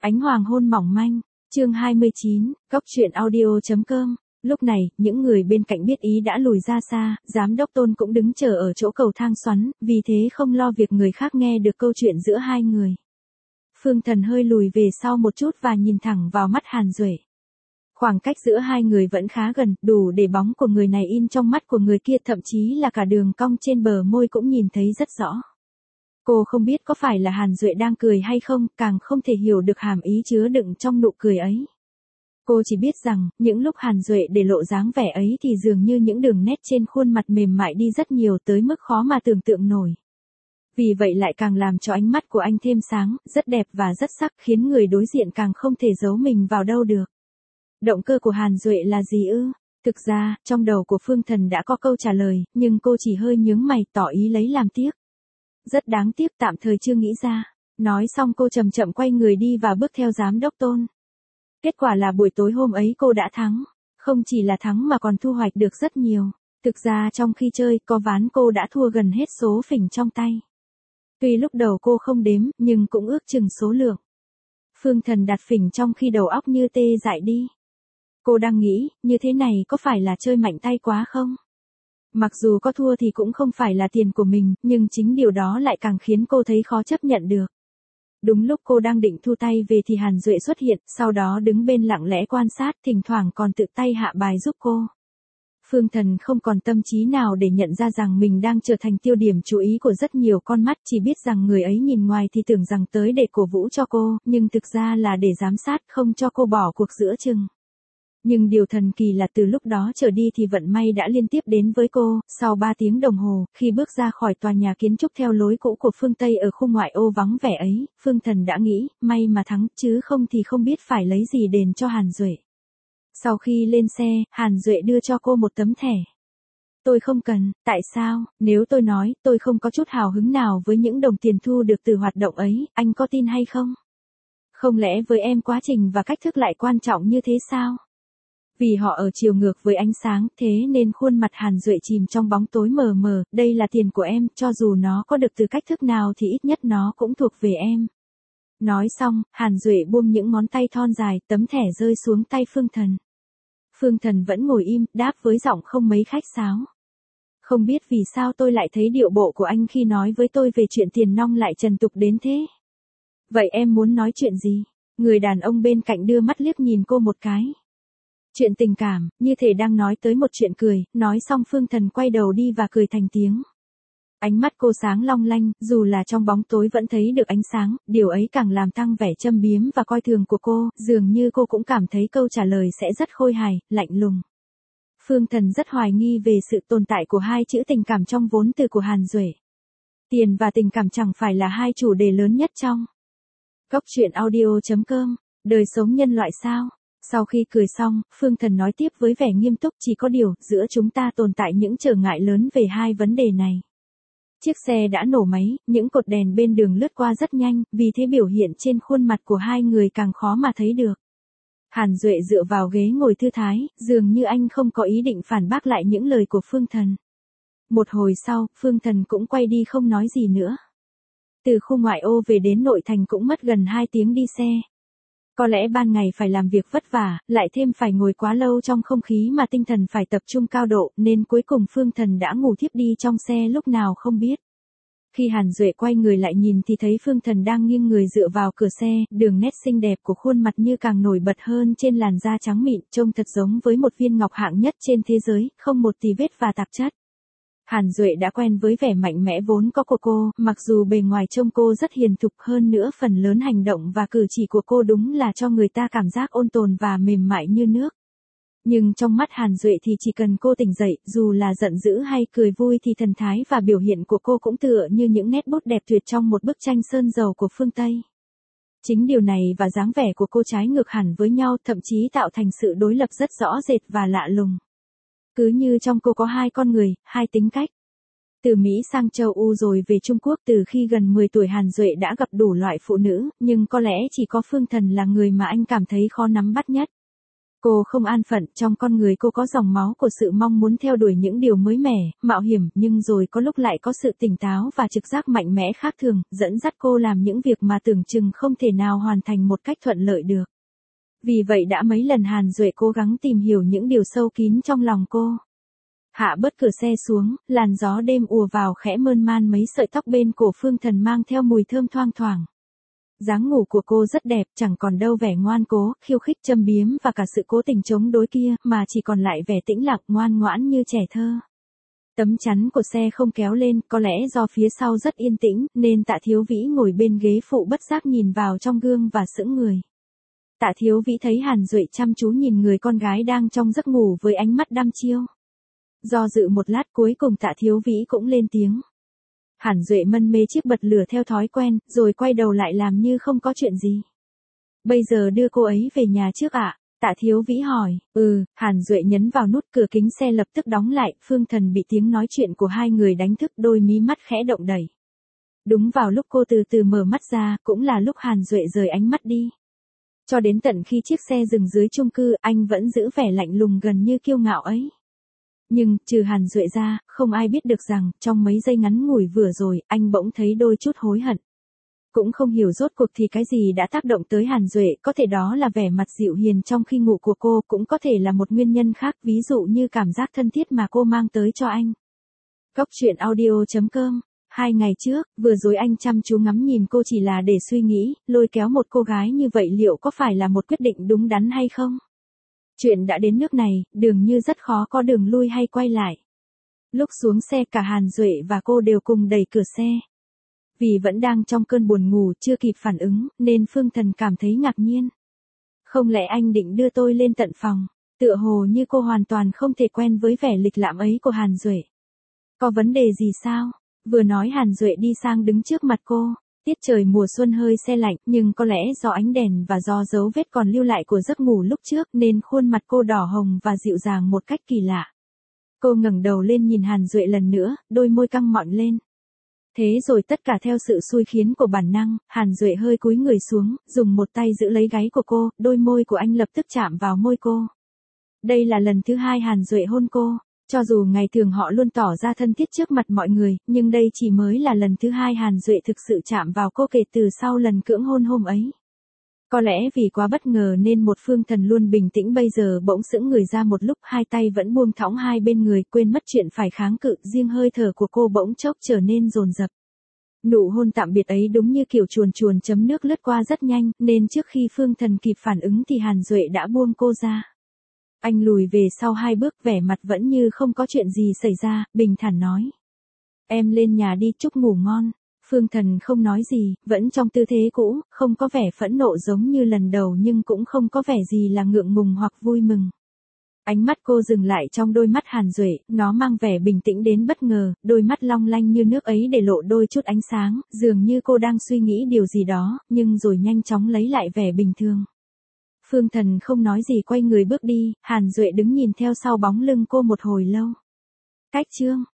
Ánh hoàng hôn mỏng manh, chương 29, Cốc truyện audio.com. Lúc này, những người bên cạnh biết ý đã lùi ra xa, giám đốc Tôn cũng đứng chờ ở chỗ cầu thang xoắn, vì thế không lo việc người khác nghe được câu chuyện giữa hai người. Phương Thần hơi lùi về sau một chút và nhìn thẳng vào mắt Hàn Duệ. Khoảng cách giữa hai người vẫn khá gần, đủ để bóng của người này in trong mắt của người kia, thậm chí là cả đường cong trên bờ môi cũng nhìn thấy rất rõ. Cô không biết có phải là Hàn Duệ đang cười hay không, càng không thể hiểu được hàm ý chứa đựng trong nụ cười ấy. Cô chỉ biết rằng, những lúc Hàn Duệ để lộ dáng vẻ ấy thì dường như những đường nét trên khuôn mặt mềm mại đi rất nhiều tới mức khó mà tưởng tượng nổi. Vì vậy lại càng làm cho ánh mắt của anh thêm sáng, rất đẹp và rất sắc, khiến người đối diện càng không thể giấu mình vào đâu được. Động cơ của Hàn Duệ là gì ư? Thực ra, trong đầu của Phương Thần đã có câu trả lời, nhưng cô chỉ hơi nhướng mày tỏ ý lấy làm tiếc. Rất đáng tiếc, tạm thời chưa nghĩ ra. Nói xong cô chậm chậm quay người đi và bước theo giám đốc Tôn. Kết quả là buổi tối hôm ấy cô đã thắng. Không chỉ là thắng mà còn thu hoạch được rất nhiều. Thực ra trong khi chơi, có ván cô đã thua gần hết số phỉnh trong tay. Tuy lúc đầu cô không đếm, nhưng cũng ước chừng số lượng. Phương Thần đặt phỉnh trong khi đầu óc như tê dại đi. Cô đang nghĩ, như thế này có phải là chơi mạnh tay quá không? Mặc dù có thua thì cũng không phải là tiền của mình, nhưng chính điều đó lại càng khiến cô thấy khó chấp nhận được. Đúng lúc cô đang định thu tay về thì Hàn Duệ xuất hiện, sau đó đứng bên lặng lẽ quan sát, thỉnh thoảng còn tự tay hạ bài giúp cô. Phương Thần không còn tâm trí nào để nhận ra rằng mình đang trở thành tiêu điểm chú ý của rất nhiều con mắt, chỉ biết rằng người ấy nhìn ngoài thì tưởng rằng tới để cổ vũ cho cô, nhưng thực ra là để giám sát, không cho cô bỏ cuộc giữa chừng. Nhưng điều thần kỳ là từ lúc đó trở đi thì vận may đã liên tiếp đến với cô. Sau 3 tiếng đồng hồ, khi bước ra khỏi tòa nhà kiến trúc theo lối cũ của phương Tây ở khu ngoại ô vắng vẻ ấy, Phương Thần đã nghĩ, may mà thắng, chứ không thì không biết phải lấy gì đền cho Hàn Duệ. Sau khi lên xe, Hàn Duệ đưa cho cô một tấm thẻ. Tôi không cần, tại sao? Nếu tôi nói, tôi không có chút hào hứng nào với những đồng tiền thu được từ hoạt động ấy, anh có tin hay không? Không lẽ với em quá trình và cách thức lại quan trọng như thế sao? Vì họ ở chiều ngược với ánh sáng, thế nên khuôn mặt Hàn Duệ chìm trong bóng tối mờ mờ, đây là tiền của em, cho dù nó có được từ cách thức nào thì ít nhất nó cũng thuộc về em. Nói xong, Hàn Duệ buông những ngón tay thon dài, tấm thẻ rơi xuống tay Phương Thần. Phương Thần vẫn ngồi im, đáp với giọng không mấy khách sáo. Không biết vì sao tôi lại thấy điệu bộ của anh khi nói với tôi về chuyện tiền nong lại trần tục đến thế. Vậy em muốn nói chuyện gì? Người đàn ông bên cạnh đưa mắt liếc nhìn cô một cái. Chuyện tình cảm, như thể đang nói tới một chuyện cười, nói xong Phương Thần quay đầu đi và cười thành tiếng. Ánh mắt cô sáng long lanh, dù là trong bóng tối vẫn thấy được ánh sáng, điều ấy càng làm tăng vẻ châm biếm và coi thường của cô, dường như cô cũng cảm thấy câu trả lời sẽ rất khôi hài, lạnh lùng. Phương Thần rất hoài nghi về sự tồn tại của hai chữ tình cảm trong vốn từ của Hàn Duệ. Tiền và tình cảm chẳng phải là hai chủ đề lớn nhất trong Cốc truyện audio.com, đời sống nhân loại sao? Sau khi cười xong, Phương Thần nói tiếp với vẻ nghiêm túc, chỉ có điều, giữa chúng ta tồn tại những trở ngại lớn về hai vấn đề này. Chiếc xe đã nổ máy, những cột đèn bên đường lướt qua rất nhanh, vì thế biểu hiện trên khuôn mặt của hai người càng khó mà thấy được. Hàn Duệ dựa vào ghế ngồi thư thái, dường như anh không có ý định phản bác lại những lời của Phương Thần. Một hồi sau, Phương Thần cũng quay đi không nói gì nữa. Từ khu ngoại ô về đến nội thành cũng mất gần 2 tiếng đi xe. Có lẽ ban ngày phải làm việc vất vả, lại thêm phải ngồi quá lâu trong không khí mà tinh thần phải tập trung cao độ, nên cuối cùng Phương Thần đã ngủ thiếp đi trong xe lúc nào không biết. Khi Hàn Duệ quay người lại nhìn thì thấy Phương Thần đang nghiêng người dựa vào cửa xe, đường nét xinh đẹp của khuôn mặt như càng nổi bật hơn trên làn da trắng mịn, trông thật giống với một viên ngọc hạng nhất trên thế giới, không một tì vết và tạp chất. Hàn Duệ đã quen với vẻ mạnh mẽ vốn có của cô, mặc dù bề ngoài trông cô rất hiền thục, hơn nữa phần lớn hành động và cử chỉ của cô đúng là cho người ta cảm giác ôn tồn và mềm mại như nước. Nhưng trong mắt Hàn Duệ thì chỉ cần cô tỉnh dậy, dù là giận dữ hay cười vui thì thần thái và biểu hiện của cô cũng tựa như những nét bút đẹp tuyệt trong một bức tranh sơn dầu của phương Tây. Chính điều này và dáng vẻ của cô trái ngược hẳn với nhau, thậm chí tạo thành sự đối lập rất rõ rệt và lạ lùng. Cứ như trong cô có hai con người, hai tính cách. Từ Mỹ sang châu Âu rồi về Trung Quốc, từ khi gần 10 tuổi Hàn Duệ đã gặp đủ loại phụ nữ, nhưng có lẽ chỉ có Phương Thần là người mà anh cảm thấy khó nắm bắt nhất. Cô không an phận, trong con người cô có dòng máu của sự mong muốn theo đuổi những điều mới mẻ, mạo hiểm, nhưng rồi có lúc lại có sự tỉnh táo và trực giác mạnh mẽ khác thường, dẫn dắt cô làm những việc mà tưởng chừng không thể nào hoàn thành một cách thuận lợi được. Vì vậy đã mấy lần Hàn Duệ cố gắng tìm hiểu những điều sâu kín trong lòng cô. Hạ bớt cửa xe xuống, làn gió đêm ùa vào khẽ mơn man mấy sợi tóc bên cổ Phương Thần mang theo mùi thơm thoang thoảng. Dáng ngủ của cô rất đẹp, chẳng còn đâu vẻ ngoan cố, khiêu khích châm biếm và cả sự cố tình chống đối kia, mà chỉ còn lại vẻ tĩnh lặng ngoan ngoãn như trẻ thơ. Tấm chắn của xe không kéo lên, có lẽ do phía sau rất yên tĩnh, nên Tạ Thiếu Vĩ ngồi bên ghế phụ bất giác nhìn vào trong gương và sững người. Tạ Thiếu Vĩ thấy Hàn Duệ chăm chú nhìn người con gái đang trong giấc ngủ với ánh mắt đăm chiêu. Do dự một lát cuối cùng Tạ Thiếu Vĩ cũng lên tiếng. Hàn Duệ mân mê chiếc bật lửa theo thói quen, rồi quay đầu lại làm như không có chuyện gì. Bây giờ đưa cô ấy về nhà trước ạ? Tạ Thiếu Vĩ hỏi. Hàn Duệ nhấn vào nút, cửa kính xe lập tức đóng lại, Phương Thần bị tiếng nói chuyện của hai người đánh thức, đôi mí mắt khẽ động đẩy. Đúng vào lúc cô từ từ mở mắt ra, cũng là lúc Hàn Duệ rời ánh mắt đi. Cho đến tận khi chiếc xe dừng dưới chung cư, anh vẫn giữ vẻ lạnh lùng gần như kiêu ngạo ấy. Nhưng, trừ Hàn Duệ ra, không ai biết được rằng, trong mấy giây ngắn ngủi vừa rồi, anh bỗng thấy đôi chút hối hận. Cũng không hiểu rốt cuộc thì cái gì đã tác động tới Hàn Duệ, có thể đó là vẻ mặt dịu hiền trong khi ngủ của cô, cũng có thể là một nguyên nhân khác, ví dụ như cảm giác thân thiết mà cô mang tới cho anh. Góc truyện audio.com. 2 ngày trước, vừa rồi anh chăm chú ngắm nhìn cô chỉ là để suy nghĩ, lôi kéo một cô gái như vậy liệu có phải là một quyết định đúng đắn hay không? Chuyện đã đến nước này, dường như rất khó có đường lui hay quay lại. Lúc xuống xe cả Hàn Duệ và cô đều cùng đẩy cửa xe. Vì vẫn đang trong cơn buồn ngủ chưa kịp phản ứng, nên Phương Thần cảm thấy ngạc nhiên. Không lẽ anh định đưa tôi lên tận phòng? Tựa hồ như cô hoàn toàn không thể quen với vẻ lịch lãm ấy của Hàn Duệ. Có vấn đề gì sao? Vừa nói Hàn Duệ đi sang đứng trước mặt cô. Tiết trời mùa xuân hơi se lạnh, nhưng có lẽ do ánh đèn và do dấu vết còn lưu lại của giấc ngủ lúc trước nên khuôn mặt cô đỏ hồng và dịu dàng một cách kỳ lạ. Cô ngẩng đầu lên nhìn Hàn Duệ lần nữa, đôi môi căng mọng lên. Thế rồi tất cả theo sự xui khiến của bản năng, Hàn Duệ hơi cúi người xuống, dùng một tay giữ lấy gáy của cô, đôi môi của anh lập tức chạm vào môi cô. Đây là lần thứ 2 Hàn Duệ hôn cô. Cho dù ngày thường họ luôn tỏ ra thân thiết trước mặt mọi người, nhưng đây chỉ mới là lần thứ 2 Hàn Duệ thực sự chạm vào cô kể từ sau lần cưỡng hôn hôm ấy. Có lẽ vì quá bất ngờ nên một Phương Thần luôn bình tĩnh bây giờ bỗng sững người ra một lúc, hai tay vẫn buông thõng hai bên người, quên mất chuyện phải kháng cự, riêng hơi thở của cô bỗng chốc trở nên dồn dập. Nụ hôn tạm biệt ấy đúng như kiểu chuồn chuồn chấm nước lướt qua rất nhanh, nên trước khi Phương Thần kịp phản ứng thì Hàn Duệ đã buông cô ra. Anh lùi về sau 2 bước, vẻ mặt vẫn như không có chuyện gì xảy ra, bình thản nói. Em lên nhà đi, chúc ngủ ngon. Phương Thần không nói gì, vẫn trong tư thế cũ, không có vẻ phẫn nộ giống như lần đầu nhưng cũng không có vẻ gì là ngượng ngùng hoặc vui mừng. Ánh mắt cô dừng lại trong đôi mắt Hàn Duệ, nó mang vẻ bình tĩnh đến bất ngờ, đôi mắt long lanh như nước ấy để lộ đôi chút ánh sáng, dường như cô đang suy nghĩ điều gì đó, nhưng rồi nhanh chóng lấy lại vẻ bình thường. Phương Thần không nói gì quay người bước đi, Hàn Duệ đứng nhìn theo sau bóng lưng cô một hồi lâu. Cách chương